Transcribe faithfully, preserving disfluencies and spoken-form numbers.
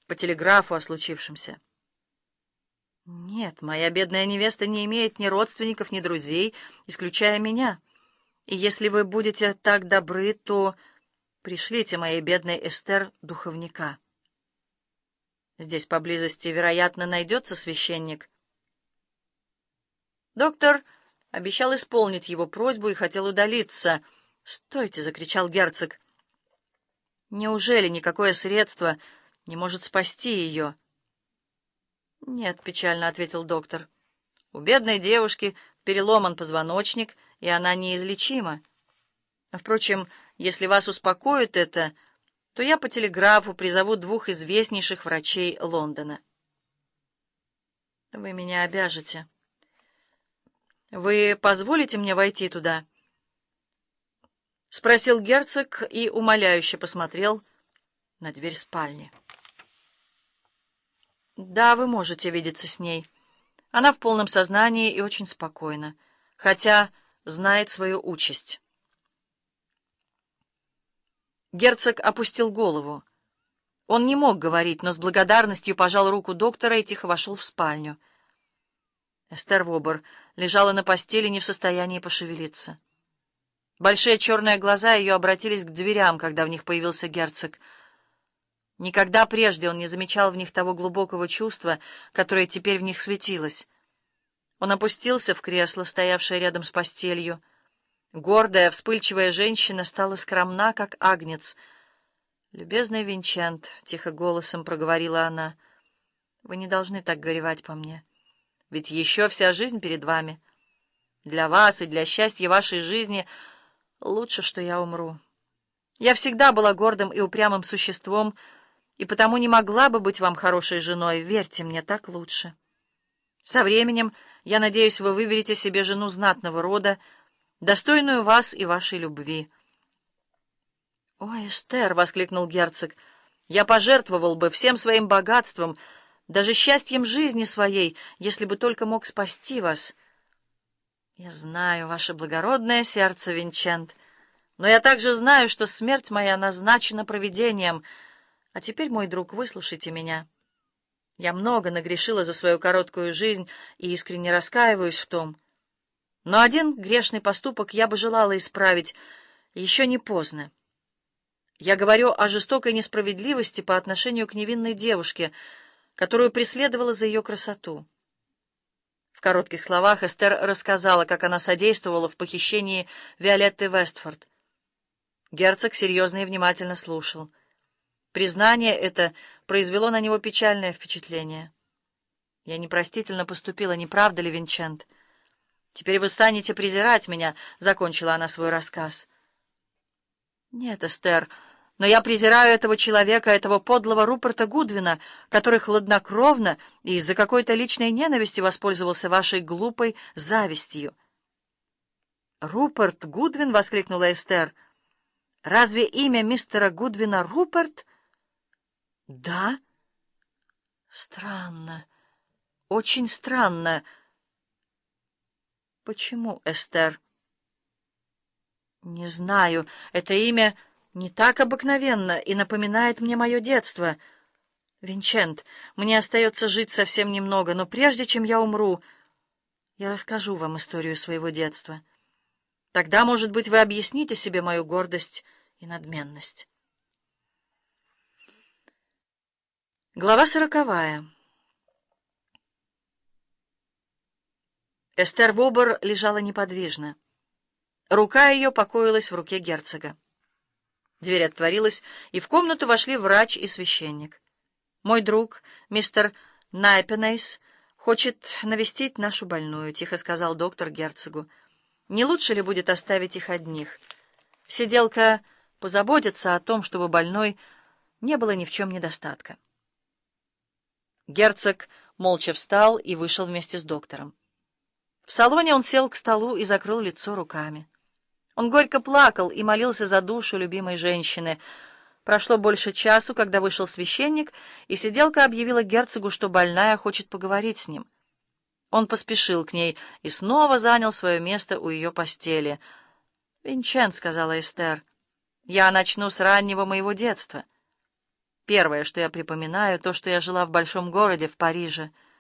по телеграфу о случившемся. Нет, моя бедная невеста не имеет ни родственников, ни друзей, исключая меня. И если вы будете так добры, то пришлите моей бедной Эстер духовника. Здесь поблизости, вероятно, найдется священник. Доктор обещал исполнить его просьбу и хотел удалиться. «Стойте!» — закричал герцог. «Неужели никакое средство не может спасти ее?» «Нет», — печально ответил доктор. «У бедной девушки переломан позвоночник, и она неизлечима. Впрочем, если вас успокоит это, то я по телеграфу призову двух известнейших врачей Лондона». «Вы меня обяжете. Вы позволите мне войти туда?» — спросил герцог и умоляюще посмотрел на дверь спальни. «Да, вы можете видеться с ней. Она в полном сознании и очень спокойна, хотя знает свою участь». Герцог опустил голову. Он не мог говорить, но с благодарностью пожал руку доктора и тихо вошел в спальню. Эстер Вобер лежала на постели, не в состоянии пошевелиться. Большие черные глаза ее обратились к дверям, когда в них появился герцог. Никогда прежде он не замечал в них того глубокого чувства, которое теперь в них светилось. Он опустился в кресло, стоявшее рядом с постелью. Гордая, вспыльчивая женщина стала скромна, как агнец. «Любезный Винчент», — тихо голосом проговорила она, — «вы не должны так горевать по мне. Ведь еще вся жизнь перед вами. Для вас и для счастья вашей жизни лучше, что я умру. Я всегда была гордым и упрямым существом, и потому не могла бы быть вам хорошей женой. Верьте мне, так лучше. Со временем, я надеюсь, вы выберете себе жену знатного рода, достойную вас и вашей любви». «Ой, Эстер!» — воскликнул герцог. «Я пожертвовал бы всем своим богатством, даже счастьем жизни своей, если бы только мог спасти вас». «Я знаю ваше благородное сердце, Винчент, но я также знаю, что смерть моя назначена провидением. А теперь, мой друг, выслушайте меня. Я много нагрешила за свою короткую жизнь и искренне раскаиваюсь в том. Но один грешный поступок я бы желала исправить. Еще не поздно. Я говорю о жестокой несправедливости по отношению к невинной девушке, которую преследовала за ее красоту». В коротких словах Эстер рассказала, как она содействовала в похищении Виолетты Вестфорд. Герцог серьезно и внимательно слушал. Признание это произвело на него печальное впечатление. «Я непростительно поступила, не правда ли, Винчент? Теперь вы станете презирать меня», — закончила она свой рассказ. «Нет, Эстер, но я презираю этого человека, этого подлого Руперта Гудвина, который хладнокровно и из-за какой-то личной ненависти воспользовался вашей глупой завистью». «Руперт Гудвин?» — воскликнула Эстер. «Разве имя мистера Гудвина Руперт?» «Да?» «Странно, очень странно». «Почему, Эстер?» «Не знаю. Это имя не так обыкновенно и напоминает мне мое детство. Винчент, мне остается жить совсем немного, но прежде чем я умру, я расскажу вам историю своего детства. Тогда, может быть, вы объясните себе мою гордость и надменность». Глава сороковая. Эстер Вобер лежала неподвижно. Рука ее покоилась в руке герцога. Дверь отворилась, и в комнату вошли врач и священник. «Мой друг, мистер Найпенейс, хочет навестить нашу больную», — тихо сказал доктор герцогу. «Не лучше ли будет оставить их одних? Сиделка позаботится о том, чтобы больной не было ни в чем недостатка». Герцог молча встал и вышел вместе с доктором. В салоне он сел к столу и закрыл лицо руками. Он горько плакал и молился за душу любимой женщины. Прошло больше часу, когда вышел священник, и сиделка объявила герцогу, что больная хочет поговорить с ним. Он поспешил к ней и снова занял свое место у ее постели. «Винчент», — сказала Эстер, — «я начну с раннего моего детства». Первое, что я припоминаю, то, что я жила в большом городе, в Париже.